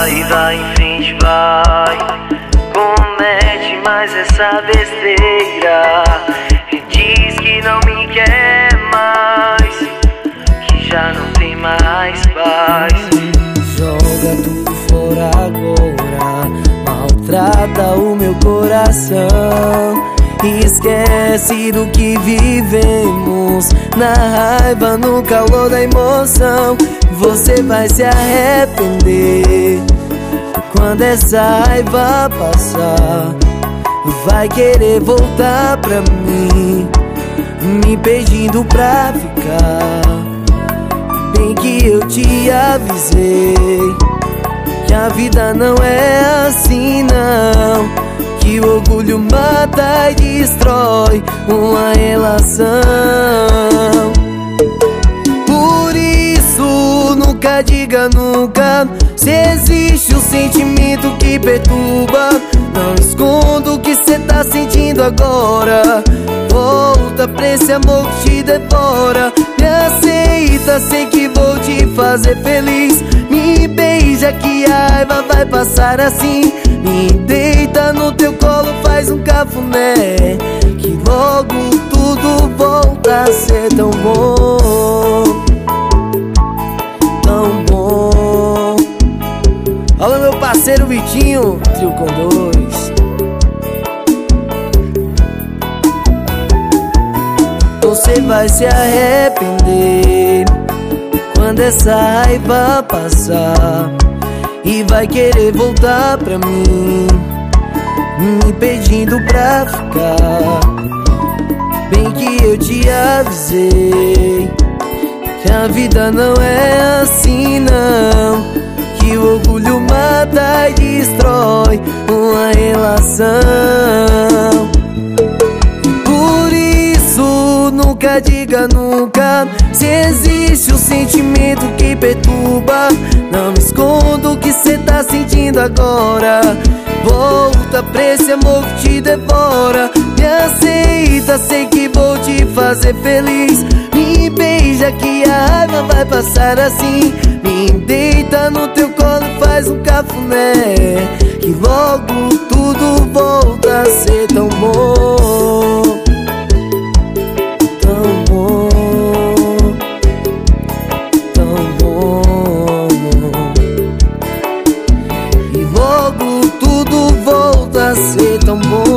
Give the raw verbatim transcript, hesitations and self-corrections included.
vai, vai em frente, vai. Comete mais essa besteira e diz que não me quer mais, que já não tem mais paz. Joga tudo fora agora, maltrata o meu coração. Esquece do que vivemos, na raiva, no calor da emoção. Você vai se arrepender quando essa raiva passar. Vai querer voltar pra mim, me pedindo pra ficar. Bem que eu te avisei que a vida não é assim não, que o orgulho mata e destrói uma relação. Por isso nunca diga nunca, se existe um sentimento que perturba. Não esconda o que cê tá sentindo agora. Volta pra esse amor que te devora. Me aceita, sei que vou te fazer feliz. Me beija que a raiva vai passar assim. Me deita no teu colo, faz um cafuné, que logo tudo volta a ser tão bom, tão bom. Alô meu parceiro Vitinho, trio com dois. Você vai se arrepender quando essa raiva passar, e vai querer voltar pra mim, me pedindo pra ficar. Bem que eu te avisei que a vida não é assim não, que o orgulho mata e destrói uma relação. Por isso nunca diga nunca, se existe um sentimento que perturba. Não me esconda o que cê tá sentindo agora. Volta pra esse amor que te devora. Me aceita, sei que vou te fazer feliz. Me beija que a raiva vai passar assim. Me deita no teu colo, faz um cafuné, que logo tudo volta a ser tão bom, tão bom, tão bom. E logo tudo volta a ser tão bom.